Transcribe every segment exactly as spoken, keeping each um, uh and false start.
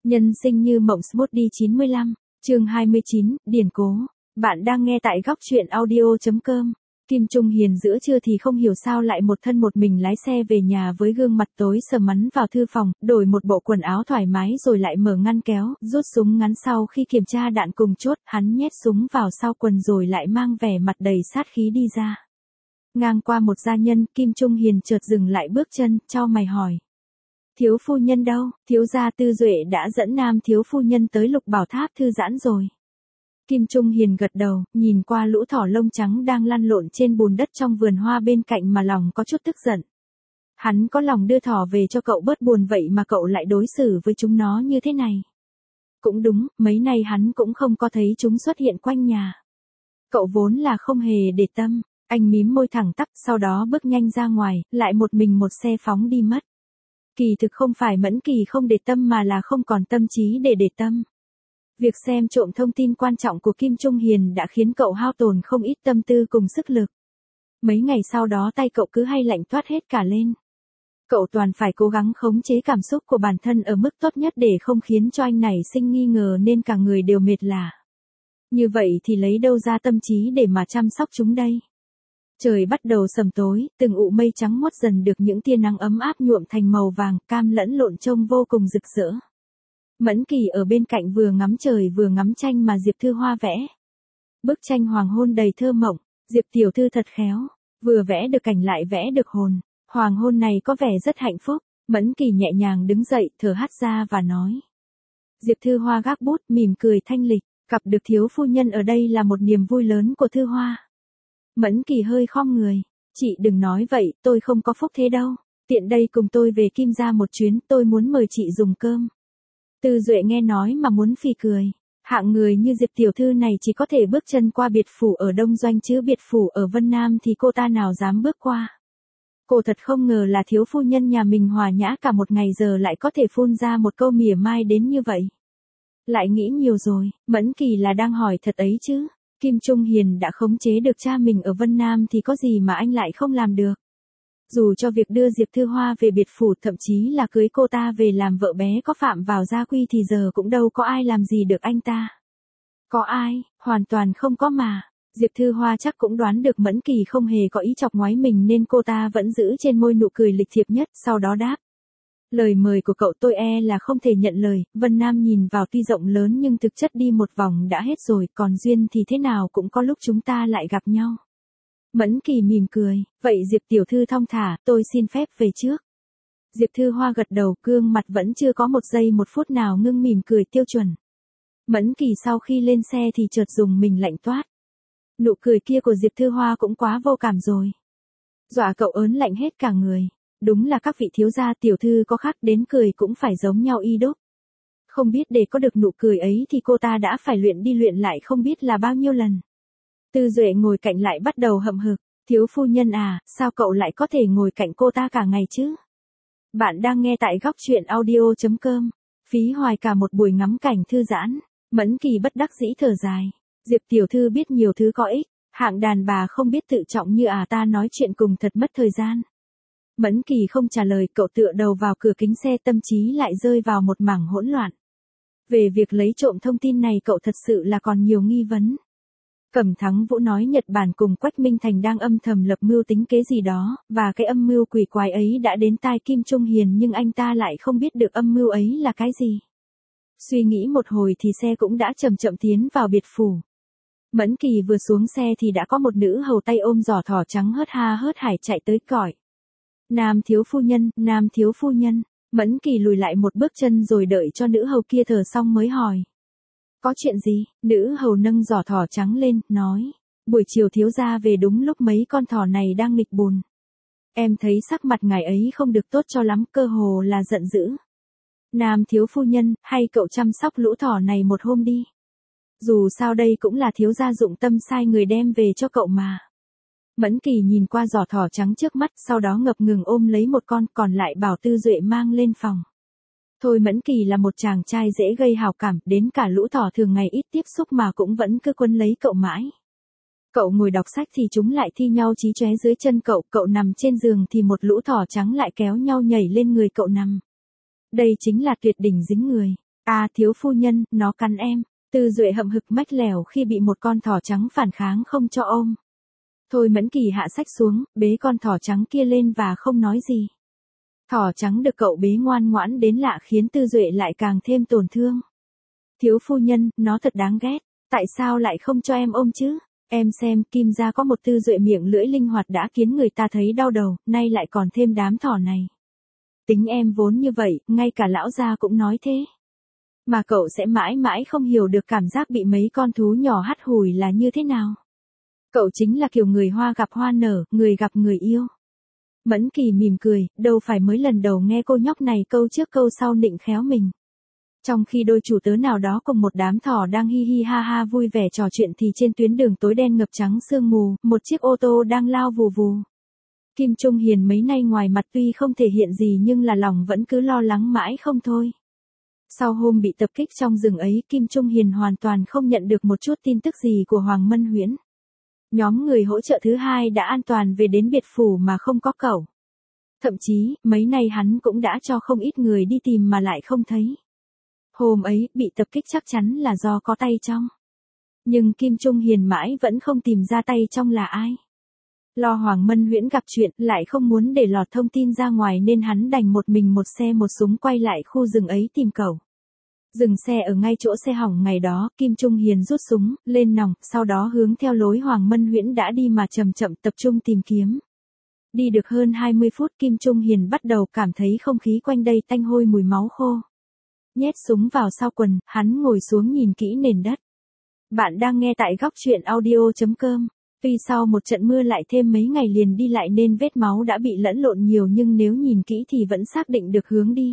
Nhân sinh như mộng smoothie chín mươi lăm, chương hai mươi chín, điển cố. Bạn đang nghe tại góc truyện audio chấm com. Kim Trung Hiền giữa trưa thì không hiểu sao lại một thân một mình lái xe về nhà với gương mặt tối sầm mắn vào thư phòng, đổi một bộ quần áo thoải mái rồi lại mở ngăn kéo, rút súng ngắn sau khi kiểm tra đạn cùng chốt, hắn nhét súng vào sau quần rồi lại mang vẻ mặt đầy sát khí đi ra. Ngang qua một gia nhân, Kim Trung Hiền chợt dừng lại bước chân, chau mày hỏi. Thiếu phu nhân đâu? Thiếu gia Tư Duệ đã dẫn nam thiếu phu nhân tới Lục Bảo Tháp thư giãn rồi. Kim Trung Hiền gật đầu, nhìn qua lũ thỏ lông trắng đang lăn lộn trên bùn đất trong vườn hoa bên cạnh mà lòng có chút tức giận. Hắn có lòng đưa thỏ về cho cậu bớt buồn vậy mà cậu lại đối xử với chúng nó như thế này. Cũng đúng, mấy nay hắn cũng không có thấy chúng xuất hiện quanh nhà. Cậu vốn là không hề để tâm, anh mím môi thẳng tắp sau đó bước nhanh ra ngoài, lại một mình một xe phóng đi mất. Kỳ thực không phải Mẫn Kỳ không để tâm mà là không còn tâm trí để để tâm. Việc xem trộm thông tin quan trọng của Kim Trung Hiền đã khiến cậu hao tổn không ít tâm tư cùng sức lực. Mấy ngày sau đó tay cậu cứ hay lạnh toát hết cả lên. Cậu toàn phải cố gắng khống chế cảm xúc của bản thân ở mức tốt nhất để không khiến cho anh này sinh nghi ngờ nên cả người đều mệt lả. Như vậy thì lấy đâu ra tâm trí để mà chăm sóc chúng đây? Trời bắt đầu sầm tối, từng ụ mây trắng muốt dần được những tia nắng ấm áp nhuộm thành màu vàng, cam lẫn lộn trông vô cùng rực rỡ. Mẫn Kỳ ở bên cạnh vừa ngắm trời vừa ngắm tranh mà Diệp Thư Hoa vẽ. Bức tranh hoàng hôn đầy thơ mộng, Diệp tiểu thư thật khéo, vừa vẽ được cảnh lại vẽ được hồn, hoàng hôn này có vẻ rất hạnh phúc. Mẫn Kỳ nhẹ nhàng đứng dậy, thở hắt ra và nói. Diệp Thư Hoa gác bút, mỉm cười thanh lịch, gặp được thiếu phu nhân ở đây là một niềm vui lớn của Thư Hoa. Mẫn Kỳ hơi khom người, chị đừng nói vậy, tôi không có phúc thế đâu, tiện đây cùng tôi về Kim gia một chuyến, tôi muốn mời chị dùng cơm. Tư Duệ nghe nói mà muốn phì cười, hạng người như Diệp tiểu thư này chỉ có thể bước chân qua biệt phủ ở Đông Doanh chứ biệt phủ ở Vân Nam thì cô ta nào dám bước qua. Cô thật không ngờ là thiếu phu nhân nhà mình hòa nhã cả một ngày giờ lại có thể phun ra một câu mỉa mai đến như vậy. Lại nghĩ nhiều rồi, Mẫn Kỳ là đang hỏi thật ấy chứ. Kim Trung Hiền đã khống chế được cha mình ở Vân Nam thì có gì mà anh lại không làm được. Dù cho việc đưa Diệp Thư Hoa về biệt phủ thậm chí là cưới cô ta về làm vợ bé có phạm vào gia quy thì giờ cũng đâu có ai làm gì được anh ta. Có ai, hoàn toàn không có mà. Diệp Thư Hoa chắc cũng đoán được Mẫn Kỳ không hề có ý chọc ngoáy mình nên cô ta vẫn giữ trên môi nụ cười lịch thiệp nhất, sau đó đáp. Lời mời của cậu tôi e là không thể nhận lời, Vân Nam nhìn vào tuy rộng lớn nhưng thực chất đi một vòng đã hết rồi, còn duyên thì thế nào cũng có lúc chúng ta lại gặp nhau. Mẫn Kỳ mỉm cười, vậy Diệp tiểu thư thong thả, tôi xin phép về trước. Diệp Thư Hoa gật đầu, gương mặt vẫn chưa có một giây một phút nào ngưng mỉm cười tiêu chuẩn. Mẫn Kỳ sau khi lên xe thì chợt dùng mình lạnh toát. Nụ cười kia của Diệp Thư Hoa cũng quá vô cảm rồi. Dọa cậu ớn lạnh hết cả người. Đúng là các vị thiếu gia tiểu thư có khác đến cười cũng phải giống nhau y đúc. Không biết để có được nụ cười ấy thì cô ta đã phải luyện đi luyện lại không biết là bao nhiêu lần. Tư Duệ ngồi cạnh lại bắt đầu hậm hực, thiếu phu nhân à, sao cậu lại có thể ngồi cạnh cô ta cả ngày chứ? Bạn đang nghe tại góc truyện audio chấm com, phí hoài cả một buổi ngắm cảnh thư giãn. Mẫn Kỳ bất đắc dĩ thở dài, Diệp tiểu thư biết nhiều thứ có ích, hạng đàn bà không biết tự trọng như à ta nói chuyện cùng thật mất thời gian. Mẫn Kỳ không trả lời, cậu tựa đầu vào cửa kính xe tâm trí lại rơi vào một mảng hỗn loạn. Về việc lấy trộm thông tin này cậu thật sự là còn nhiều nghi vấn. Cẩm Thắng Vũ nói Nhật Bản cùng Quách Minh Thành đang âm thầm lập mưu tính kế gì đó, và cái âm mưu quỷ quái ấy đã đến tai Kim Trung Hiền nhưng anh ta lại không biết được âm mưu ấy là cái gì. Suy nghĩ một hồi thì xe cũng đã chậm chậm tiến vào biệt phủ. Mẫn Kỳ vừa xuống xe thì đã có một nữ hầu tay ôm giỏ thỏ trắng hớt ha hớt hải chạy tới cõi. Nam thiếu phu nhân, nam thiếu phu nhân, Mẫn Kỳ lùi lại một bước chân rồi đợi cho nữ hầu kia thở xong mới hỏi. Có chuyện gì? Nữ hầu nâng giỏ thỏ trắng lên, nói. Buổi chiều thiếu gia về đúng lúc mấy con thỏ này đang nghịch bùn. Em thấy sắc mặt ngài ấy không được tốt cho lắm, cơ hồ là giận dữ. Nam thiếu phu nhân, hay cậu chăm sóc lũ thỏ này một hôm đi. Dù sao đây cũng là thiếu gia dụng tâm sai người đem về cho cậu mà. Mẫn Kỳ nhìn qua giỏ thỏ trắng trước mắt, sau đó ngập ngừng ôm lấy một con, còn lại bảo Tư Duệ mang lên phòng. Thôi Mẫn Kỳ là một chàng trai dễ gây hào cảm, đến cả lũ thỏ thường ngày ít tiếp xúc mà cũng vẫn cứ quấn lấy cậu mãi. Cậu ngồi đọc sách thì chúng lại thi nhau chí chóe dưới chân cậu, cậu nằm trên giường thì một lũ thỏ trắng lại kéo nhau nhảy lên người cậu nằm. Đây chính là tuyệt đỉnh dính người. À thiếu phu nhân, nó cắn em. Tư Duệ hậm hực mách lẻo khi bị một con thỏ trắng phản kháng không cho ôm. Thôi Mẫn Kỳ hạ sách xuống, bế con thỏ trắng kia lên và không nói gì. Thỏ trắng được cậu bế ngoan ngoãn đến lạ khiến Tư Duệ lại càng thêm tổn thương. Thiếu phu nhân, nó thật đáng ghét, tại sao lại không cho em ôm chứ? Em xem, Kim gia có một Tư Duệ miệng lưỡi linh hoạt đã khiến người ta thấy đau đầu, nay lại còn thêm đám thỏ này. Tính em vốn như vậy, ngay cả lão gia cũng nói thế. Mà cậu sẽ mãi mãi không hiểu được cảm giác bị mấy con thú nhỏ hắt hủi là như thế nào. Cậu chính là kiểu người hoa gặp hoa nở, người gặp người yêu. Mẫn Kỳ mỉm cười, đâu phải mới lần đầu nghe cô nhóc này câu trước câu sau nịnh khéo mình. Trong khi đôi chủ tớ nào đó cùng một đám thỏ đang hi hi ha ha vui vẻ trò chuyện thì trên tuyến đường tối đen ngập trắng sương mù, một chiếc ô tô đang lao vù vù. Kim Trung Hiền mấy nay ngoài mặt tuy không thể hiện gì nhưng là lòng vẫn cứ lo lắng mãi không thôi. Sau hôm bị tập kích trong rừng ấy, Kim Trung Hiền hoàn toàn không nhận được một chút tin tức gì của Hoàng Mân Huyễn. Nhóm người hỗ trợ thứ hai đã an toàn về đến biệt phủ mà không có cậu. Thậm chí, mấy nay hắn cũng đã cho không ít người đi tìm mà lại không thấy. Hôm ấy, bị tập kích chắc chắn là do có tay trong. Nhưng Kim Trung Hiền mãi vẫn không tìm ra tay trong là ai. Lo Hoàng Mân Huyễn gặp chuyện, lại không muốn để lọt thông tin ra ngoài nên hắn đành một mình một xe một súng quay lại khu rừng ấy tìm cậu. Dừng xe ở ngay chỗ xe hỏng ngày đó, Kim Trung Hiền rút súng, lên nòng, sau đó hướng theo lối Hoàng Mân Huyễn đã đi mà chậm chậm tập trung tìm kiếm. Đi được hơn hai mươi phút Kim Trung Hiền bắt đầu cảm thấy không khí quanh đây tanh hôi mùi máu khô. Nhét súng vào sau quần, hắn ngồi xuống nhìn kỹ nền đất. Bạn đang nghe tại góc truyện audio chấm com. Tuy sau một trận mưa lại thêm mấy ngày liền đi lại nên vết máu đã bị lẫn lộn nhiều nhưng nếu nhìn kỹ thì vẫn xác định được hướng đi.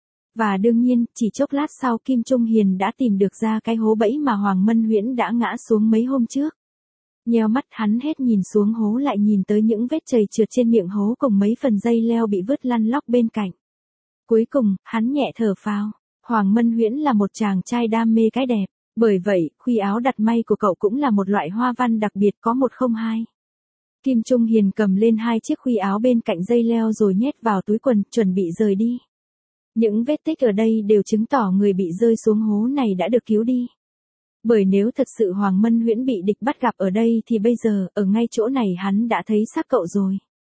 Và đương nhiên, chỉ chốc lát sau Kim Trung Hiền đã tìm được ra cái hố bẫy mà Hoàng Mân Huyễn đã ngã xuống mấy hôm trước. Nheo mắt hắn hết nhìn xuống hố lại nhìn tới những vết chầy trượt trên miệng hố cùng mấy phần dây leo bị vứt lăn lóc bên cạnh. Cuối cùng, hắn nhẹ thở phào. Hoàng Mân Huyễn là một chàng trai đam mê cái đẹp. Bởi vậy, khuy áo đặt may của cậu cũng là một loại hoa văn đặc biệt có một không hai. Kim Trung Hiền cầm lên hai chiếc khuy áo bên cạnh dây leo rồi nhét vào túi quần, chuẩn bị rời đi. Những vết tích ở đây đều chứng tỏ người bị rơi xuống hố này đã được cứu đi. Bởi nếu thật sự Hoàng Mân Huyễn bị địch bắt gặp ở đây thì bây giờ, ở ngay chỗ này hắn đã thấy xác cậu rồi.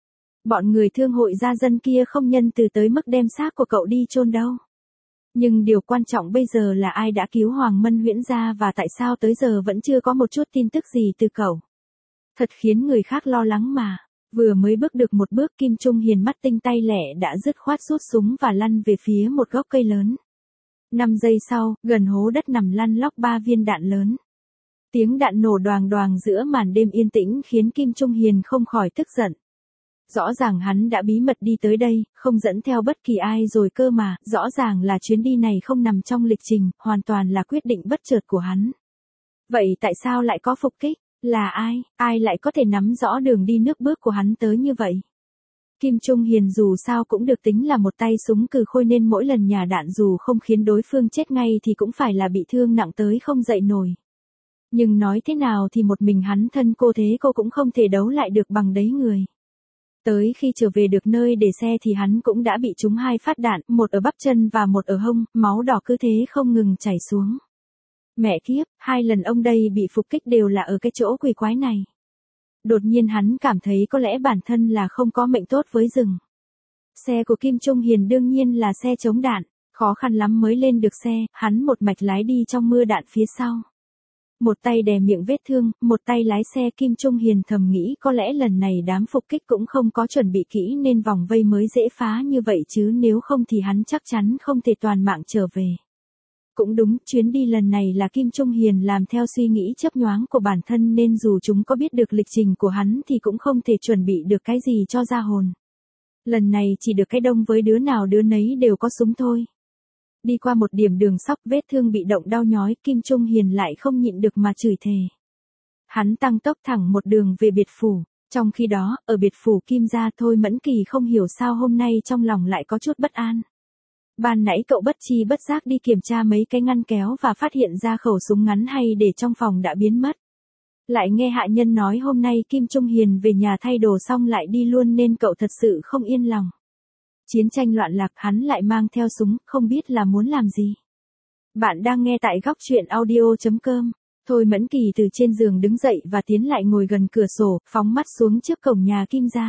Bọn người thương hội gia dân kia không nhân từ tới mức đem xác của cậu đi chôn đâu. Nhưng điều quan trọng bây giờ là ai đã cứu Hoàng Mân Huyễn ra và tại sao tới giờ vẫn chưa có một chút tin tức gì từ cậu. Thật khiến người khác lo lắng mà. Vừa mới bước được một bước Kim Trung Hiền mắt tinh tay lẻ đã dứt khoát rút súng và lăn về phía một gốc cây lớn. Năm giây sau, gần hố đất nằm lăn lóc ba viên đạn lớn. Tiếng đạn nổ đoàng đoàng giữa màn đêm yên tĩnh khiến Kim Trung Hiền không khỏi tức giận. Rõ ràng hắn đã bí mật đi tới đây, không dẫn theo bất kỳ ai rồi cơ mà, rõ ràng là chuyến đi này không nằm trong lịch trình, hoàn toàn là quyết định bất chợt của hắn. Vậy tại sao lại có phục kích? Là ai? Ai lại có thể nắm rõ đường đi nước bước của hắn tới như vậy? Kim Trung Hiền dù sao cũng được tính là một tay súng cừ khôi nên mỗi lần nhả đạn dù không khiến đối phương chết ngay thì cũng phải là bị thương nặng tới không dậy nổi. Nhưng nói thế nào thì một mình hắn thân cô thế cô cũng không thể đấu lại được bằng đấy người. Tới khi trở về được nơi để xe thì hắn cũng đã bị trúng hai phát đạn, một ở bắp chân và một ở hông, máu đỏ cứ thế không ngừng chảy xuống. Mẹ kiếp, hai lần ông đây bị phục kích đều là ở cái chỗ quỷ quái này. Đột nhiên hắn cảm thấy có lẽ bản thân là không có mệnh tốt với rừng. Xe của Kim Trung Hiền đương nhiên là xe chống đạn, khó khăn lắm mới lên được xe, hắn một mạch lái đi trong mưa đạn phía sau. Một tay đè miệng vết thương, một tay lái xe Kim Trung Hiền thầm nghĩ có lẽ lần này đám phục kích cũng không có chuẩn bị kỹ nên vòng vây mới dễ phá như vậy chứ nếu không thì hắn chắc chắn không thể toàn mạng trở về. Cũng đúng, chuyến đi lần này là Kim Trung Hiền làm theo suy nghĩ chớp nhoáng của bản thân nên dù chúng có biết được lịch trình của hắn thì cũng không thể chuẩn bị được cái gì cho ra hồn. Lần này chỉ được cái đông với đứa nào đứa nấy đều có súng thôi. Đi qua một điểm đường sóc vết thương bị động đau nhói Kim Trung Hiền lại không nhịn được mà chửi thề. Hắn tăng tốc thẳng một đường về biệt phủ, trong khi đó, ở biệt phủ Kim gia Thôi Mẫn Kỳ không hiểu sao hôm nay trong lòng lại có chút bất an. Ban nãy cậu bất chi bất giác đi kiểm tra mấy cái ngăn kéo và phát hiện ra khẩu súng ngắn hay để trong phòng đã biến mất. Lại nghe hạ nhân nói hôm nay Kim Trung Hiền về nhà thay đồ xong lại đi luôn nên cậu thật sự không yên lòng. Chiến tranh loạn lạc hắn lại mang theo súng, không biết là muốn làm gì. Bạn đang nghe tại góc chuyện audio chấm com. Thôi Mẫn Kỳ từ trên giường đứng dậy và tiến lại ngồi gần cửa sổ, phóng mắt xuống trước cổng nhà Kim gia.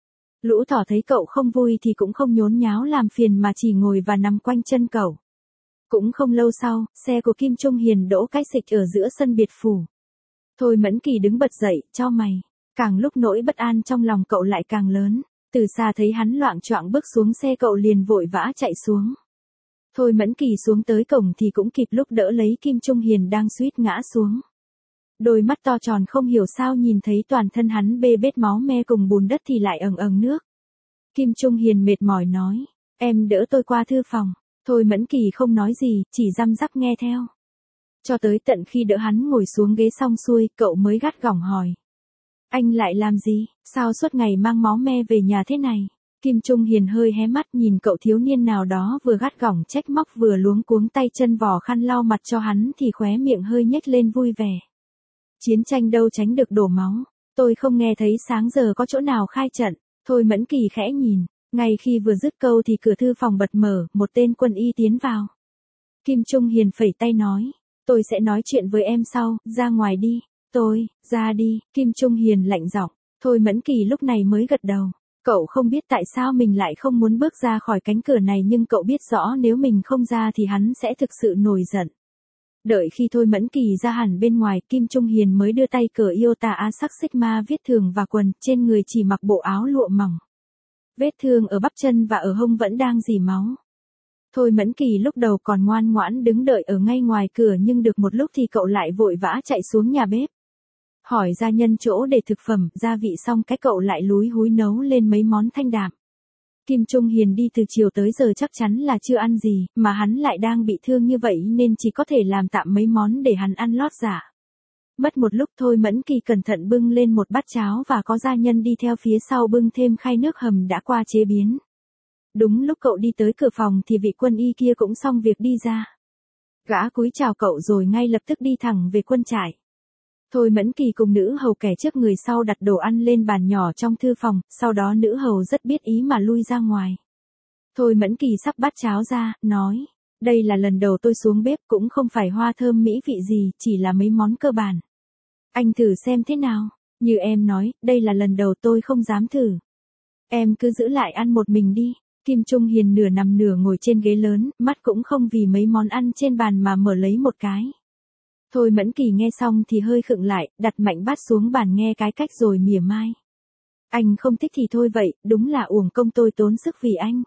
Lũ thỏ thấy cậu không vui thì cũng không nhốn nháo làm phiền mà chỉ ngồi và nằm quanh chân cậu. Cũng không lâu sau, xe của Kim Trung Hiền đỗ cái xịch ở giữa sân biệt phủ. Thôi Mẫn Kỳ đứng bật dậy, chau mày. Càng lúc nỗi bất an trong lòng cậu lại càng lớn. Từ xa thấy hắn loạng choạng bước xuống xe cậu liền vội vã chạy xuống. Thôi Mẫn Kỳ xuống tới cổng thì cũng kịp lúc đỡ lấy Kim Trung Hiền đang suýt ngã xuống. Đôi mắt to tròn không hiểu sao nhìn thấy toàn thân hắn bê bết máu me cùng bùn đất thì lại ầng ầng nước. Kim Trung Hiền mệt mỏi nói, em đỡ tôi qua thư phòng. Thôi Mẫn Kỳ không nói gì, chỉ răm rắp nghe theo. Cho tới tận khi đỡ hắn ngồi xuống ghế xong xuôi, cậu mới gắt gỏng hỏi. Anh lại làm gì, sao suốt ngày mang máu me về nhà thế này? Kim Trung Hiền hơi hé mắt nhìn cậu thiếu niên nào đó vừa gắt gỏng trách móc vừa luống cuống tay chân vò khăn lau mặt cho hắn thì khóe miệng hơi nhếch lên vui vẻ. Chiến tranh đâu tránh được đổ máu, tôi không nghe thấy sáng giờ có chỗ nào khai trận. Thôi Mẫn Kỳ khẽ nhìn, ngay khi vừa dứt câu thì cửa thư phòng bật mở, một tên quân y tiến vào. Kim Trung Hiền phẩy tay nói, tôi sẽ nói chuyện với em sau, ra ngoài đi. Tôi, ra đi, Kim Trung Hiền lạnh giọng. Thôi Mẫn Kỳ lúc này mới gật đầu. Cậu không biết tại sao mình lại không muốn bước ra khỏi cánh cửa này nhưng cậu biết rõ nếu mình không ra thì hắn sẽ thực sự nổi giận. Đợi khi Thôi Mẫn Kỳ ra hẳn bên ngoài, Kim Trung Hiền mới đưa tay cởi Iota A sắc Sigma viết thường và quần, trên người chỉ mặc bộ áo lụa mỏng. Vết thương ở bắp chân và ở hông vẫn đang rỉ máu. Thôi Mẫn Kỳ lúc đầu còn ngoan ngoãn đứng đợi ở ngay ngoài cửa nhưng được một lúc thì cậu lại vội vã chạy xuống nhà bếp. Hỏi gia nhân chỗ để thực phẩm, gia vị xong cái cậu lại lúi húi nấu lên mấy món thanh đạm. Kim Trung Hiền đi từ chiều tới giờ chắc chắn là chưa ăn gì, mà hắn lại đang bị thương như vậy nên chỉ có thể làm tạm mấy món để hắn ăn lót dạ. Mất một lúc Thôi Mẫn Kỳ cẩn thận bưng lên một bát cháo và có gia nhân đi theo phía sau bưng thêm khay nước hầm đã qua chế biến. Đúng lúc cậu đi tới cửa phòng thì vị quân y kia cũng xong việc đi ra. Gã cúi chào cậu rồi ngay lập tức đi thẳng về quân trại. Thôi Mẫn Kỳ cùng nữ hầu kẻ trước người sau đặt đồ ăn lên bàn nhỏ trong thư phòng, sau đó nữ hầu rất biết ý mà lui ra ngoài. Thôi Mẫn Kỳ sắp bát cháo ra, nói, đây là lần đầu tôi xuống bếp cũng không phải hoa thơm mỹ vị gì, chỉ là mấy món cơ bản. Anh thử xem thế nào, như em nói, đây là lần đầu tôi không dám thử. Em cứ giữ lại ăn một mình đi. Kim Trung Hiền nửa nằm nửa ngồi trên ghế lớn, mắt cũng không vì mấy món ăn trên bàn mà mở lấy một cái. Thôi Mẫn Kỳ nghe xong thì hơi khựng lại, đặt mạnh bát xuống bàn nghe cái cách rồi mỉa mai. Anh không thích thì thôi vậy, đúng là uổng công tôi tốn sức vì anh.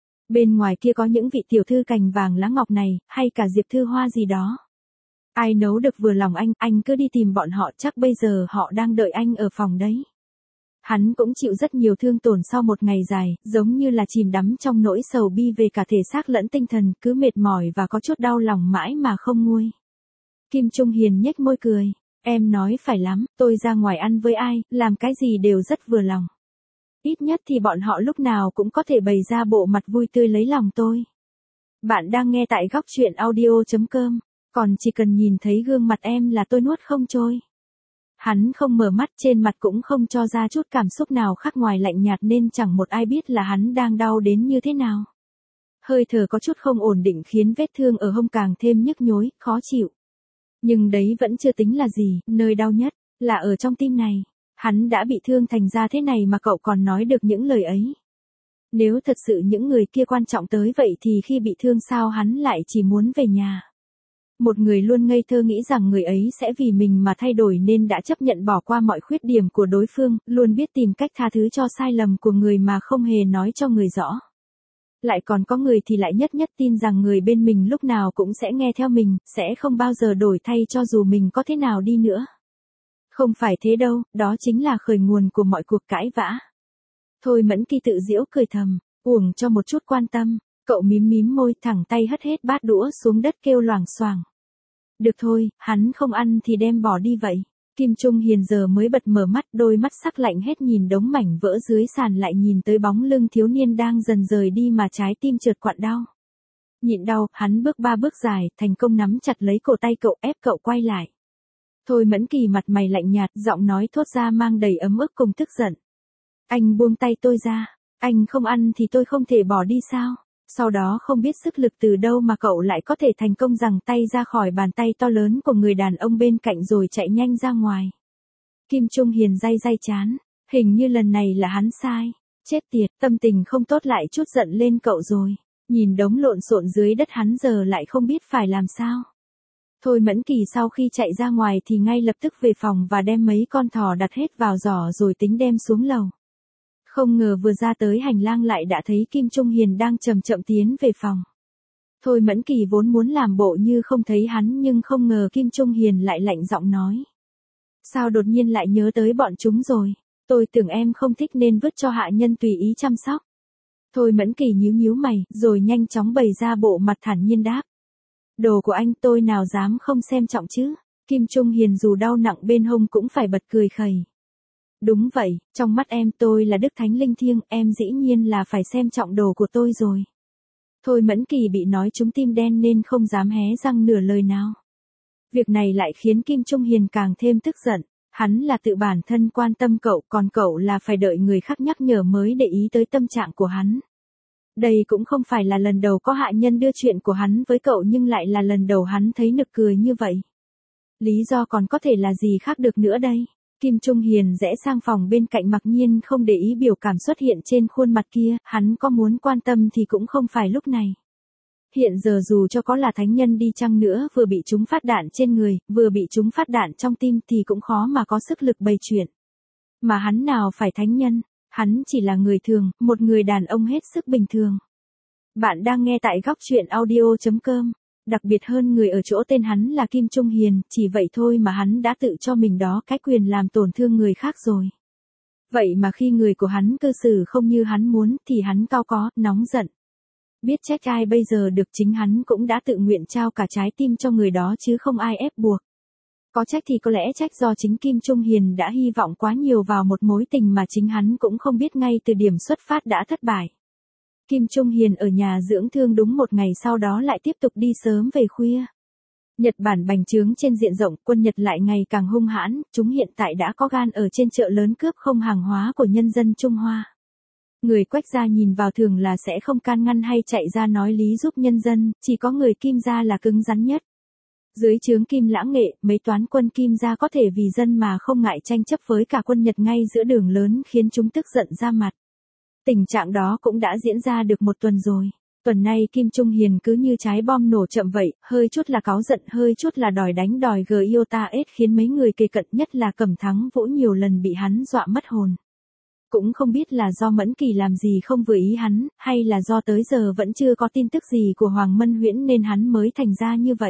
Bên ngoài kia có những vị tiểu thư cành vàng lá ngọc này, hay cả Diệp Thư Hoa gì đó. Ai nấu được vừa lòng anh, anh cứ đi tìm bọn họ, chắc bây giờ họ đang đợi anh ở phòng đấy. Hắn cũng chịu rất nhiều thương tổn sau một ngày dài, giống như là chìm đắm trong nỗi sầu bi về cả thể xác lẫn tinh thần, cứ mệt mỏi và có chút đau lòng mãi mà không nguôi. Kim Trung Hiền nhếch môi cười, em nói phải lắm, tôi ra ngoài ăn với ai, làm cái gì đều rất vừa lòng. Ít nhất thì bọn họ lúc nào cũng có thể bày ra bộ mặt vui tươi lấy lòng tôi. Bạn đang nghe tại góc chuyện audio chấm com, còn chỉ cần nhìn thấy gương mặt em là tôi nuốt không trôi. Hắn không mở mắt, trên mặt cũng không cho ra chút cảm xúc nào khác ngoài lạnh nhạt nên chẳng một ai biết là hắn đang đau đến như thế nào. Hơi thở có chút không ổn định khiến vết thương ở hông càng thêm nhức nhối, khó chịu. Nhưng đấy vẫn chưa tính là gì, nơi đau nhất là ở trong tim này. Hắn đã bị thương thành ra thế này mà cậu còn nói được những lời ấy. Nếu thật sự những người kia quan trọng tới vậy thì khi bị thương sao hắn lại chỉ muốn về nhà. Một người luôn ngây thơ nghĩ rằng người ấy sẽ vì mình mà thay đổi nên đã chấp nhận bỏ qua mọi khuyết điểm của đối phương, luôn biết tìm cách tha thứ cho sai lầm của người mà không hề nói cho người rõ. Lại còn có người thì lại nhất nhất tin rằng người bên mình lúc nào cũng sẽ nghe theo mình, sẽ không bao giờ đổi thay cho dù mình có thế nào đi nữa. Không phải thế đâu, đó chính là khởi nguồn của mọi cuộc cãi vã. Thôi Mẫn Kỳ tự giễu cười thầm, uổng cho một chút quan tâm. Cậu mím mím môi, thẳng tay hất hết bát đũa xuống đất kêu loảng xoảng. Được thôi, hắn không ăn thì đem bỏ đi vậy. Kim Trung Hiền giờ mới bật mở mắt, đôi mắt sắc lạnh hết nhìn đống mảnh vỡ dưới sàn lại nhìn tới bóng lưng thiếu niên đang dần rời đi mà trái tim chợt quặn đau. Nhịn đau, hắn bước ba bước dài, thành công nắm chặt lấy cổ tay cậu ép cậu quay lại. Thôi Mẫn Kỳ mặt mày lạnh nhạt, giọng nói thốt ra mang đầy ấm ức cùng tức giận. Anh buông tay tôi ra, anh không ăn thì tôi không thể bỏ đi sao? Sau đó không biết sức lực từ đâu mà cậu lại có thể thành công giằng tay ra khỏi bàn tay to lớn của người đàn ông bên cạnh rồi chạy nhanh ra ngoài. Kim Trung Hiền day day chán, hình như lần này là hắn sai. Chết tiệt, tâm tình không tốt lại chút giận lên cậu rồi. Nhìn đống lộn xộn dưới đất hắn giờ lại không biết phải làm sao. Thôi Mẫn Kỳ sau khi chạy ra ngoài thì ngay lập tức về phòng và đem mấy con thỏ đặt hết vào giỏ rồi tính đem xuống lầu. Không ngờ vừa ra tới hành lang lại đã thấy Kim Trung Hiền đang chậm chậm tiến về phòng. Thôi Mẫn Kỳ vốn muốn làm bộ như không thấy hắn nhưng không ngờ Kim Trung Hiền lại lạnh giọng nói. Sao đột nhiên lại nhớ tới bọn chúng rồi? Tôi tưởng em không thích nên vứt cho hạ nhân tùy ý chăm sóc. Thôi Mẫn Kỳ nhíu nhíu mày, rồi nhanh chóng bày ra bộ mặt thản nhiên đáp. Đồ của anh tôi nào dám không xem trọng chứ? Kim Trung Hiền dù đau nặng bên hông cũng phải bật cười khẩy. Đúng vậy, trong mắt em tôi là đức thánh linh thiêng, em dĩ nhiên là phải xem trọng đồ của tôi rồi. Thôi Mẫn Kỳ bị nói trúng tim đen nên không dám hé răng nửa lời nào. Việc này lại khiến Kim Trung Hiền càng thêm tức giận. Hắn là tự bản thân quan tâm cậu, còn cậu là phải đợi người khác nhắc nhở mới để ý tới tâm trạng của hắn. Đây cũng không phải là lần đầu có hạ nhân đưa chuyện của hắn với cậu nhưng lại là lần đầu hắn thấy nực cười như vậy. Lý do còn có thể là gì khác được nữa đây? Kim Trung Hiền rẽ sang phòng bên cạnh mặc nhiên không để ý biểu cảm xuất hiện trên khuôn mặt kia, hắn có muốn quan tâm thì cũng không phải lúc này. Hiện giờ dù cho có là thánh nhân đi chăng nữa vừa bị chúng phát đạn trên người, vừa bị chúng phát đạn trong tim thì cũng khó mà có sức lực bày chuyện. Mà hắn nào phải thánh nhân, hắn chỉ là người thường, một người đàn ông hết sức bình thường. Bạn đang nghe tại góc truyện audio chấm com. Đặc biệt hơn người ở chỗ tên hắn là Kim Trung Hiền, chỉ vậy thôi mà hắn đã tự cho mình đó cái quyền làm tổn thương người khác rồi. Vậy mà khi người của hắn cư xử không như hắn muốn thì hắn cau có, nóng giận. Biết trách ai bây giờ được, chính hắn cũng đã tự nguyện trao cả trái tim cho người đó chứ không ai ép buộc. Có trách thì có lẽ trách do chính Kim Trung Hiền đã hy vọng quá nhiều vào một mối tình mà chính hắn cũng không biết ngay từ điểm xuất phát đã thất bại. Kim Trung Hiền ở nhà dưỡng thương đúng một ngày sau đó lại tiếp tục đi sớm về khuya. Nhật Bản bành trướng trên diện rộng, quân Nhật lại ngày càng hung hãn, chúng hiện tại đã có gan ở trên chợ lớn cướp không hàng hóa của nhân dân Trung Hoa. Người Quách gia nhìn vào thường là sẽ không can ngăn hay chạy ra nói lý giúp nhân dân, chỉ có người Kim gia là cứng rắn nhất. Dưới trướng Kim Lãng Nghệ, mấy toán quân Kim gia có thể vì dân mà không ngại tranh chấp với cả quân Nhật ngay giữa đường lớn khiến chúng tức giận ra mặt. Tình trạng đó cũng đã diễn ra được một tuần rồi. Tuần nay Kim Trung Hiền cứ như trái bom nổ chậm vậy, hơi chút là cáu giận, hơi chút là đòi đánh đòi gờ yêu ta ết khiến mấy người kề cận nhất là Cẩm Thắng Vũ nhiều lần bị hắn dọa mất hồn. Cũng không biết là do Mẫn Kỳ làm gì không vừa ý hắn, hay là do tới giờ vẫn chưa có tin tức gì của Hoàng Mân Huyễn nên hắn mới thành ra như vậy.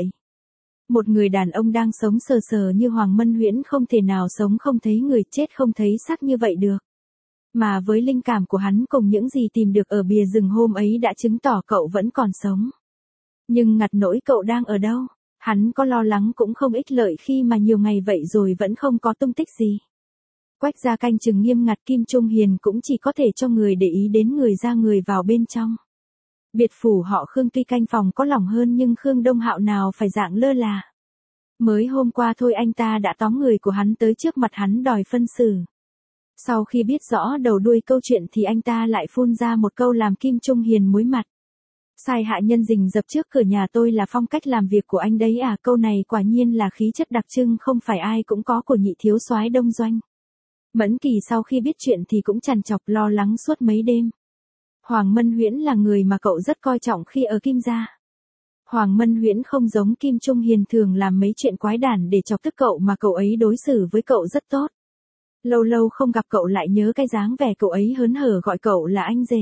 Một người đàn ông đang sống sờ sờ như Hoàng Mân Huyễn không thể nào sống không thấy người, chết không thấy xác như vậy được. Mà với linh cảm của hắn cùng những gì tìm được ở bìa rừng hôm ấy đã chứng tỏ cậu vẫn còn sống. Nhưng ngặt nỗi cậu đang ở đâu? Hắn có lo lắng cũng không ích lợi khi mà nhiều ngày vậy rồi vẫn không có tung tích gì. Quách gia canh chừng nghiêm ngặt, Kim Trung Hiền cũng chỉ có thể cho người để ý đến người ra người vào bên trong. Biệt phủ họ Khương tuy canh phòng có lòng hơn nhưng Khương Đông Hạo nào phải dạng lơ là. Mới hôm qua thôi anh ta đã tóm người của hắn tới trước mặt hắn đòi phân xử. Sau khi biết rõ đầu đuôi câu chuyện thì anh ta lại phun ra một câu làm Kim Trung Hiền muối mặt. Sai hạ nhân rình rập trước cửa nhà tôi là phong cách làm việc của anh đấy à? Câu này quả nhiên là khí chất đặc trưng không phải ai cũng có của nhị thiếu soái Đông Doanh. Mẫn Kỳ sau khi biết chuyện thì cũng trằn trọc lo lắng suốt mấy đêm. Hoàng Mân Huyễn là người mà cậu rất coi trọng khi ở Kim gia. Hoàng Mân Huyễn không giống Kim Trung Hiền thường làm mấy chuyện quái đản để chọc tức cậu mà cậu ấy đối xử với cậu rất tốt. Lâu lâu không gặp cậu lại nhớ cái dáng vẻ cậu ấy hớn hở gọi cậu là anh rể.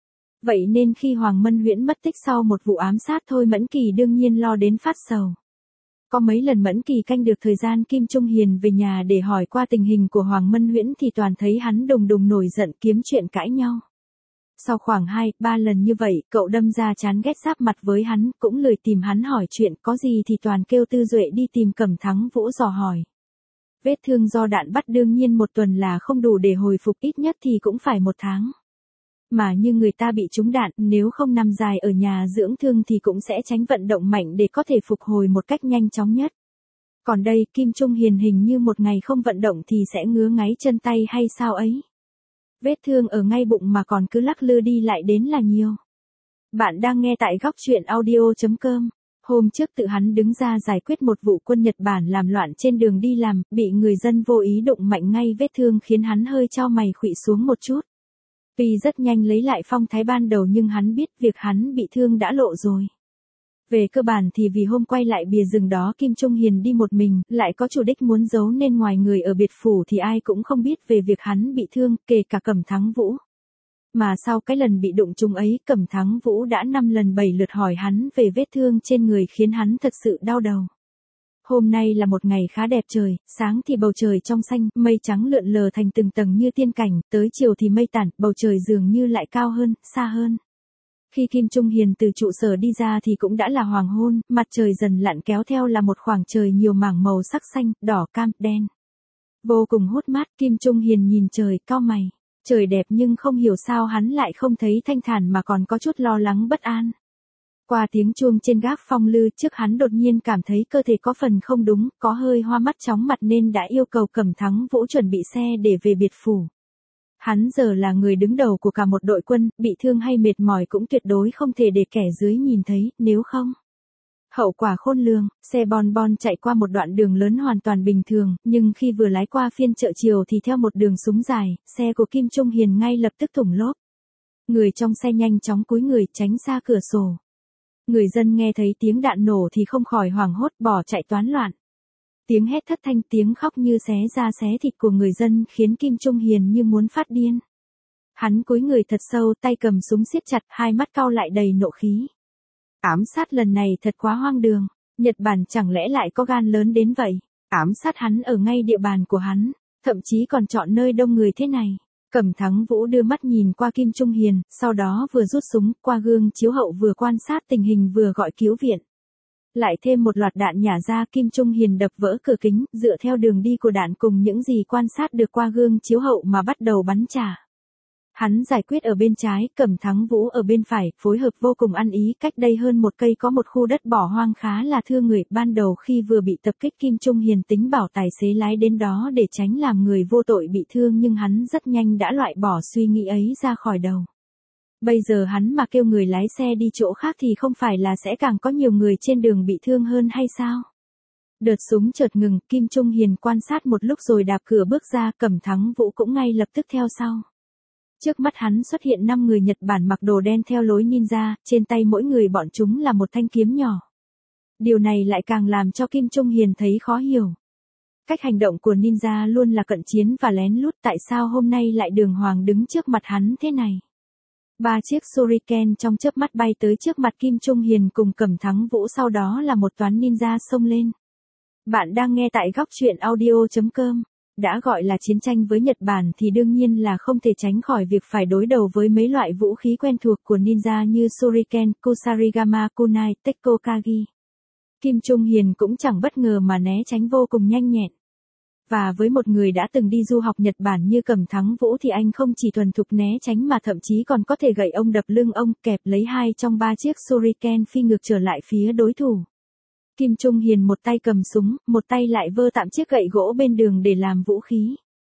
Vậy nên khi Hoàng Mân Huyễn mất tích sau một vụ ám sát thôi Mẫn Kỳ đương nhiên lo đến phát sầu. Có mấy lần Mẫn Kỳ canh được thời gian Kim Trung Hiền về nhà để hỏi qua tình hình của Hoàng Mân Huyễn thì toàn thấy hắn đùng đùng nổi giận kiếm chuyện cãi nhau. Sau khoảng hai, ba lần như vậy, cậu đâm ra chán ghét giáp mặt với hắn, cũng lười tìm hắn hỏi chuyện, có gì thì toàn kêu Tư Duệ đi tìm Cẩm Thắng Vũ dò hỏi. Vết thương do đạn bắt đương nhiên một tuần là không đủ để hồi phục, ít nhất thì cũng phải một tháng. Mà như người ta bị trúng đạn, nếu không nằm dài ở nhà dưỡng thương thì cũng sẽ tránh vận động mạnh để có thể phục hồi một cách nhanh chóng nhất. Còn đây, Kim Trung Hiền hình như một ngày không vận động thì sẽ ngứa ngáy chân tay hay sao ấy. Vết thương ở ngay bụng mà còn cứ lắc lư đi lại đến là nhiều. Bạn đang nghe tại góc truyện audio chấm com. Hôm trước tự hắn đứng ra giải quyết một vụ quân Nhật Bản làm loạn trên đường đi làm, bị người dân vô ý đụng mạnh ngay vết thương khiến hắn hơi chau mày khuỵu xuống một chút. Tuy rất nhanh lấy lại phong thái ban đầu nhưng hắn biết việc hắn bị thương đã lộ rồi. Về cơ bản thì vì hôm quay lại bìa rừng đó Kim Trung Hiền đi một mình, lại có chủ đích muốn giấu nên ngoài người ở biệt phủ thì ai cũng không biết về việc hắn bị thương, kể cả Cẩm Thắng Vũ. Mà sau cái lần bị đụng trúng ấy, Cẩm Thắng Vũ đã năm lần bảy lượt hỏi hắn về vết thương trên người khiến hắn thật sự đau đầu. Hôm nay là một ngày khá đẹp trời, sáng thì bầu trời trong xanh, mây trắng lượn lờ thành từng tầng như tiên cảnh, tới chiều thì mây tản, bầu trời dường như lại cao hơn, xa hơn. Khi Kim Trung Hiền từ trụ sở đi ra thì cũng đã là hoàng hôn, mặt trời dần lặn kéo theo là một khoảng trời nhiều mảng màu sắc xanh, đỏ, cam, đen. Vô cùng hút mát, Kim Trung Hiền nhìn trời, cau mày. Trời đẹp nhưng không hiểu sao hắn lại không thấy thanh thản mà còn có chút lo lắng bất an. Qua tiếng chuông trên gác phong lư trước hắn đột nhiên cảm thấy cơ thể có phần không đúng, có hơi hoa mắt chóng mặt nên đã yêu cầu Cẩm Thắng Vũ chuẩn bị xe để về biệt phủ. Hắn giờ là người đứng đầu của cả một đội quân, bị thương hay mệt mỏi cũng tuyệt đối không thể để kẻ dưới nhìn thấy, nếu không. Hậu quả khôn lường, xe bon bon chạy qua một đoạn đường lớn hoàn toàn bình thường, nhưng khi vừa lái qua phiên chợ chiều thì theo một đường súng dài, xe của Kim Trung Hiền ngay lập tức thủng lốp. Người trong xe nhanh chóng cúi người tránh xa cửa sổ. Người dân nghe thấy tiếng đạn nổ thì không khỏi hoảng hốt bỏ chạy toán loạn. Tiếng hét thất thanh, tiếng khóc như xé da xé thịt của người dân khiến Kim Trung Hiền như muốn phát điên. Hắn cúi người thật sâu, tay cầm súng siết chặt, hai mắt cau lại đầy nộ khí. Ám sát lần này thật quá hoang đường, Nhật Bản chẳng lẽ lại có gan lớn đến vậy, ám sát hắn ở ngay địa bàn của hắn, thậm chí còn chọn nơi đông người thế này. Cẩm Thắng Vũ đưa mắt nhìn qua Kim Trung Hiền, sau đó vừa rút súng, qua gương chiếu hậu vừa quan sát tình hình vừa gọi cứu viện. Lại thêm một loạt đạn nhả ra, Kim Trung Hiền đập vỡ cửa kính, dựa theo đường đi của đạn cùng những gì quan sát được qua gương chiếu hậu mà bắt đầu bắn trả. Hắn giải quyết ở bên trái, Cẩm Thắng Vũ ở bên phải, phối hợp vô cùng ăn ý. Cách đây hơn một cây có một khu đất bỏ hoang khá là thưa người, ban đầu khi vừa bị tập kích Kim Trung Hiền tính bảo tài xế lái đến đó để tránh làm người vô tội bị thương nhưng hắn rất nhanh đã loại bỏ suy nghĩ ấy ra khỏi đầu. Bây giờ hắn mà kêu người lái xe đi chỗ khác thì không phải là sẽ càng có nhiều người trên đường bị thương hơn hay sao? Đợt súng chợt ngừng, Kim Trung Hiền quan sát một lúc rồi đạp cửa bước ra, Cẩm Thắng Vũ cũng ngay lập tức theo sau. Trước mắt hắn xuất hiện năm người Nhật Bản mặc đồ đen theo lối ninja, trên tay mỗi người bọn chúng là một thanh kiếm nhỏ. Điều này lại càng làm cho Kim Trung Hiền thấy khó hiểu. Cách hành động của ninja luôn là cận chiến và lén lút, tại sao hôm nay lại đường hoàng đứng trước mặt hắn thế này? Ba chiếc shuriken trong chớp mắt bay tới trước mặt Kim Trung Hiền cùng Cẩm Thắng Vũ, sau đó là một toán ninja xông lên. Bạn đang nghe tại góc truyện audio chấm com. Đã gọi là chiến tranh với Nhật Bản thì đương nhiên là không thể tránh khỏi việc phải đối đầu với mấy loại vũ khí quen thuộc của ninja như shuriken, kusarigama, kunai, tekkokagi. Kim Trung Hiền cũng chẳng bất ngờ mà né tránh vô cùng nhanh nhẹn. Và với một người đã từng đi du học Nhật Bản như Cẩm Thắng Vũ thì anh không chỉ thuần thục né tránh mà thậm chí còn có thể gậy ông đập lưng ông, kẹp lấy hai trong ba chiếc shuriken phi ngược trở lại phía đối thủ. Kim Trung Hiền một tay cầm súng, một tay lại vơ tạm chiếc gậy gỗ bên đường để làm vũ khí.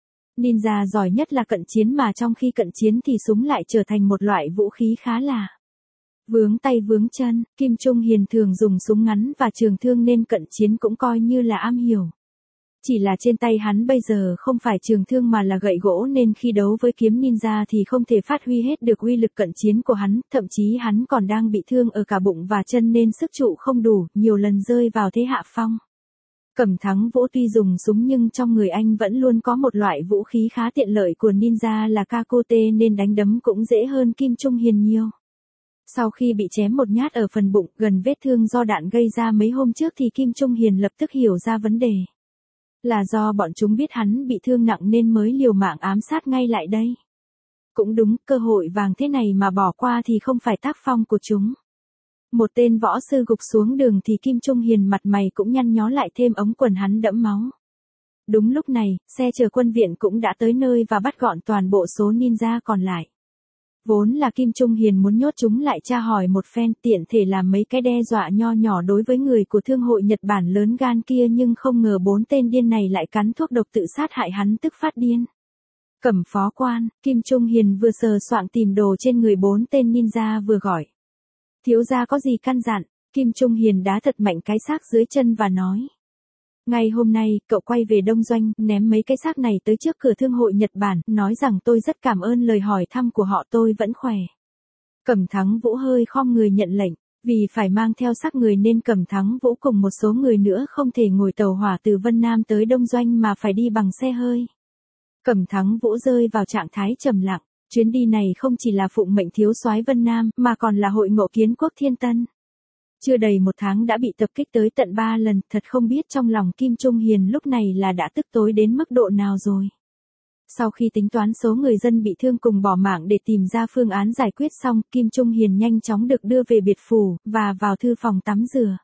Ninja giỏi nhất là cận chiến mà trong khi cận chiến thì súng lại trở thành một loại vũ khí khá là vướng tay vướng chân. Kim Trung Hiền thường dùng súng ngắn và trường thương nên cận chiến cũng coi như là am hiểu. Chỉ là trên tay hắn bây giờ không phải trường thương mà là gậy gỗ nên khi đấu với kiếm ninja thì không thể phát huy hết được uy lực cận chiến của hắn, thậm chí hắn còn đang bị thương ở cả bụng và chân nên sức trụ không đủ, nhiều lần rơi vào thế hạ phong. Cẩm Thắng Vũ tuy dùng súng nhưng trong người anh vẫn luôn có một loại vũ khí khá tiện lợi của ninja là kakote nên đánh đấm cũng dễ hơn Kim Trung Hiền nhiều. Sau khi bị chém một nhát ở phần bụng gần vết thương do đạn gây ra mấy hôm trước thì Kim Trung Hiền lập tức hiểu ra vấn đề. Là do bọn chúng biết hắn bị thương nặng nên mới liều mạng ám sát ngay lại đây. Cũng đúng, cơ hội vàng thế này mà bỏ qua thì không phải tác phong của chúng. Một tên võ sư gục xuống đường thì Kim Trung Hiền mặt mày cũng nhăn nhó lại, thêm ống quần hắn đẫm máu. Đúng lúc này, xe chở quân viện cũng đã tới nơi và bắt gọn toàn bộ số ninja còn lại. Vốn là Kim Trung Hiền muốn nhốt chúng lại tra hỏi một phen tiện thể làm mấy cái đe dọa nho nhỏ đối với người của thương hội Nhật Bản lớn gan kia, nhưng không ngờ bốn tên điên này lại cắn thuốc độc tự sát hại hắn tức phát điên. Cẩm phó quan, Kim Trung Hiền vừa sờ soạng tìm đồ trên người bốn tên ninja vừa gọi. Thiếu gia có gì căn dặn? Kim Trung Hiền đá thật mạnh cái xác dưới chân và nói. Ngày hôm nay, cậu quay về Đông Doanh, ném mấy cái xác này tới trước cửa thương hội Nhật Bản, nói rằng tôi rất cảm ơn lời hỏi thăm của họ, tôi vẫn khỏe. Cẩm Thắng Vũ hơi khom người nhận lệnh, vì phải mang theo xác người nên Cẩm Thắng Vũ cùng một số người nữa không thể ngồi tàu hỏa từ Vân Nam tới Đông Doanh mà phải đi bằng xe hơi. Cẩm Thắng Vũ rơi vào trạng thái trầm lặng, chuyến đi này không chỉ là phụng mệnh thiếu soái Vân Nam, mà còn là hội ngộ kiến quốc thiên tân. Chưa đầy một tháng đã bị tập kích tới tận ba lần, thật không biết trong lòng Kim Trung Hiền lúc này là đã tức tối đến mức độ nào rồi. Sau khi tính toán số người dân bị thương cùng bỏ mạng để tìm ra phương án giải quyết xong, Kim Trung Hiền nhanh chóng được đưa về biệt phủ, và vào thư phòng tắm rửa.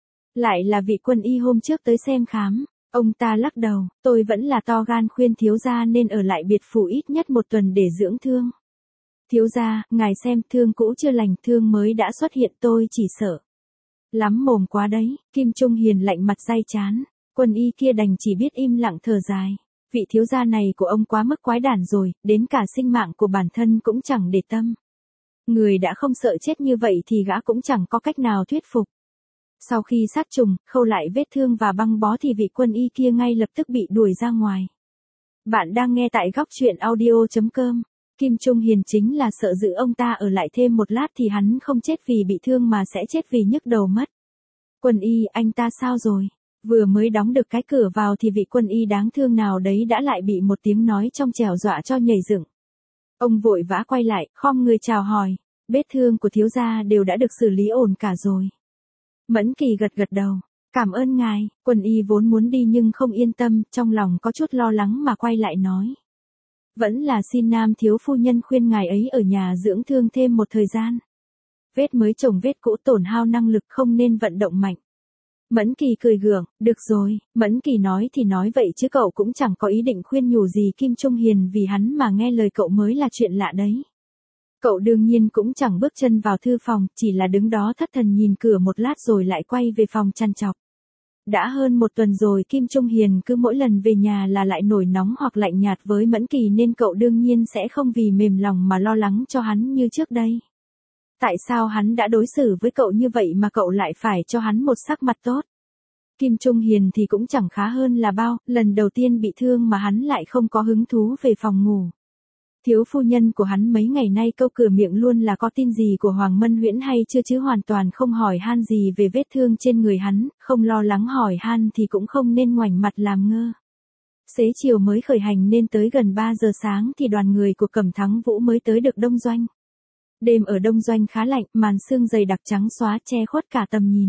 Lại là vị quân y hôm trước tới xem khám, ông ta lắc đầu, tôi vẫn là to gan khuyên thiếu gia nên ở lại biệt phủ ít nhất một tuần để dưỡng thương. Thiếu gia, ngài xem, thương cũ chưa lành, thương mới đã xuất hiện, tôi chỉ sợ. Lắm mồm quá đấy, Kim Trung Hiền lạnh mặt day chán, quân y kia đành chỉ biết im lặng thở dài. Vị thiếu gia này của ông quá mức quái đản rồi, đến cả sinh mạng của bản thân cũng chẳng để tâm. Người đã không sợ chết như vậy thì gã cũng chẳng có cách nào thuyết phục. Sau khi sát trùng, khâu lại vết thương và băng bó thì vị quân y kia ngay lập tức bị đuổi ra ngoài. Bạn đang nghe tại góc truyện audio chấm com. Kim Trung Hiền chính là sợ giữ ông ta ở lại thêm một lát thì hắn không chết vì bị thương mà sẽ chết vì nhức đầu mất. Quân y, anh ta sao rồi? Vừa mới đóng được cái cửa vào thì vị quân y đáng thương nào đấy đã lại bị một tiếng nói trong trẻo dọa cho nhảy dựng. Ông vội vã quay lại, khom người chào hỏi, vết thương của thiếu gia đều đã được xử lý ổn cả rồi. Mẫn Kỳ gật gật đầu, cảm ơn ngài. Quân y vốn muốn đi nhưng không yên tâm, trong lòng có chút lo lắng mà quay lại nói. Vẫn là xin Nam thiếu phu nhân khuyên ngài ấy ở nhà dưỡng thương thêm một thời gian. Vết mới chồng vết cũ tổn hao năng lực, không nên vận động mạnh. Mẫn Kỳ cười gượng, được rồi. Mẫn Kỳ nói thì nói vậy chứ cậu cũng chẳng có ý định khuyên nhủ gì Kim Trung Hiền, vì hắn mà nghe lời cậu mới là chuyện lạ đấy. Cậu đương nhiên cũng chẳng bước chân vào thư phòng, chỉ là đứng đó thất thần nhìn cửa một lát rồi lại quay về phòng chăn chọc. Đã hơn một tuần rồi Kim Trung Hiền cứ mỗi lần về nhà là lại nổi nóng hoặc lạnh nhạt với Mẫn Kỳ nên cậu đương nhiên sẽ không vì mềm lòng mà lo lắng cho hắn như trước đây. Tại sao hắn đã đối xử với cậu như vậy mà cậu lại phải cho hắn một sắc mặt tốt? Kim Trung Hiền thì cũng chẳng khá hơn là bao, lần đầu tiên bị thương mà hắn lại không có hứng thú về phòng ngủ. Thiếu phu nhân của hắn mấy ngày nay câu cửa miệng luôn là có tin gì của Hoàng Mân Huyễn hay chưa, chứ hoàn toàn không hỏi han gì về vết thương trên người hắn, không lo lắng hỏi han thì cũng không nên ngoảnh mặt làm ngơ. Xế chiều mới khởi hành nên tới gần ba giờ sáng thì đoàn người của Cẩm Thắng Vũ mới tới được Đông Doanh. Đêm ở Đông Doanh khá lạnh, màn sương dày đặc trắng xóa che khuất cả tầm nhìn.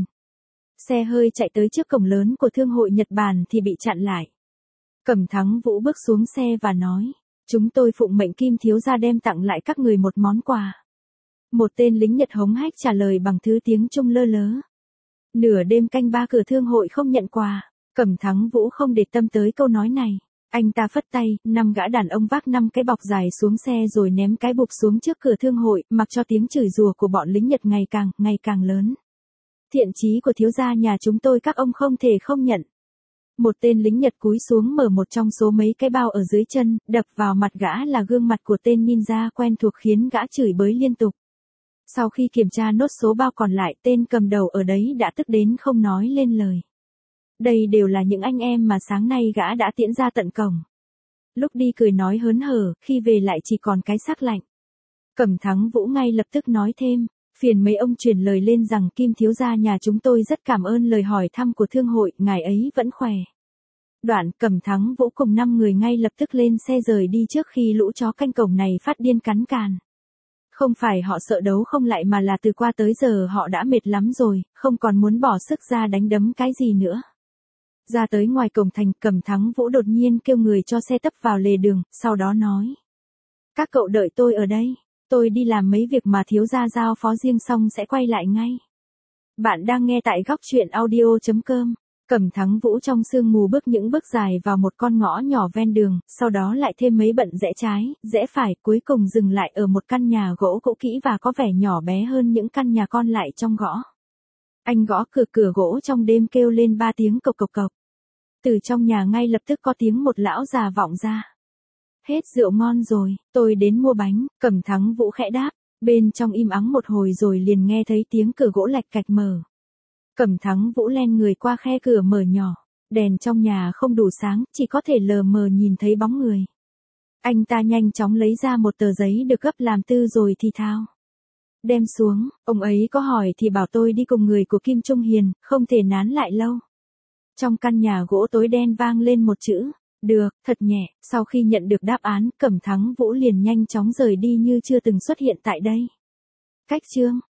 Xe hơi chạy tới trước cổng lớn của Thương hội Nhật Bản thì bị chặn lại. Cẩm Thắng Vũ bước xuống xe và nói, chúng tôi phụng mệnh Kim thiếu gia đem tặng lại các người một món quà. Một tên lính Nhật hống hách trả lời bằng thứ tiếng Trung lơ lớ. Nửa đêm canh ba cửa thương hội không nhận quà. Cẩm Thắng Vũ không để tâm tới câu nói này. Anh ta phất tay, năm gã đàn ông vác năm cái bọc dài xuống xe rồi ném cái bục xuống trước cửa thương hội, mặc cho tiếng chửi rủa của bọn lính Nhật ngày càng, ngày càng lớn. Thiện chí của thiếu gia nhà chúng tôi các ông không thể không nhận. Một tên lính Nhật cúi xuống mở một trong số mấy cái bao ở dưới chân, đập vào mặt gã là gương mặt của tên ninja quen thuộc khiến gã chửi bới liên tục. Sau khi kiểm tra nốt số bao còn lại, tên cầm đầu ở đấy đã tức đến không nói lên lời. Đây đều là những anh em mà sáng nay gã đã tiễn ra tận cổng. Lúc đi cười nói hớn hở, khi về lại chỉ còn cái xác lạnh. Cẩm Thắng Vũ ngay lập tức nói thêm, phiền mấy ông truyền lời lên rằng Kim thiếu gia nhà chúng tôi rất cảm ơn lời hỏi thăm của thương hội, ngài ấy vẫn khỏe. Đoạn Cẩm Thắng Vũ cùng năm người ngay lập tức lên xe rời đi trước khi lũ chó canh cổng này phát điên cắn càn. Không phải họ sợ đấu không lại mà là từ qua tới giờ họ đã mệt lắm rồi, không còn muốn bỏ sức ra đánh đấm cái gì nữa. Ra tới ngoài cổng thành, Cẩm Thắng Vũ đột nhiên kêu người cho xe tấp vào lề đường, sau đó nói. Các cậu đợi tôi ở đây, tôi đi làm mấy việc mà thiếu gia giao phó riêng xong sẽ quay lại ngay. Bạn đang nghe tại góc truyện audio chấm com. Cẩm Thắng Vũ trong sương mù bước những bước dài vào một con ngõ nhỏ ven đường, sau đó lại thêm mấy bận rẽ trái, rẽ phải, cuối cùng dừng lại ở một căn nhà gỗ cũ kỹ và có vẻ nhỏ bé hơn những căn nhà con lại trong gõ. Anh gõ cửa, cửa gỗ trong đêm kêu lên ba tiếng cộc cộc cộc. Từ trong nhà ngay lập tức có tiếng một lão già vọng ra. Hết rượu ngon rồi, tôi đến mua bánh. Cẩm Thắng Vũ khẽ đáp, Bên trong im ắng một hồi rồi liền nghe thấy tiếng cửa gỗ lạch cạch mở. Cẩm Thắng Vũ len người qua khe cửa mở nhỏ. Đèn trong nhà không đủ sáng, chỉ có thể lờ mờ nhìn thấy bóng người. Anh ta nhanh chóng lấy ra một tờ giấy được gấp làm tư rồi thì thào. Đem xuống, ông ấy có hỏi thì bảo tôi đi cùng người của Kim Trung Hiền, không thể nán lại lâu. Trong căn nhà gỗ tối đen vang lên một chữ, được, thật nhẹ. Sau khi nhận được đáp án, Cẩm Thắng Vũ liền nhanh chóng rời đi như chưa từng xuất hiện tại đây. Cách chương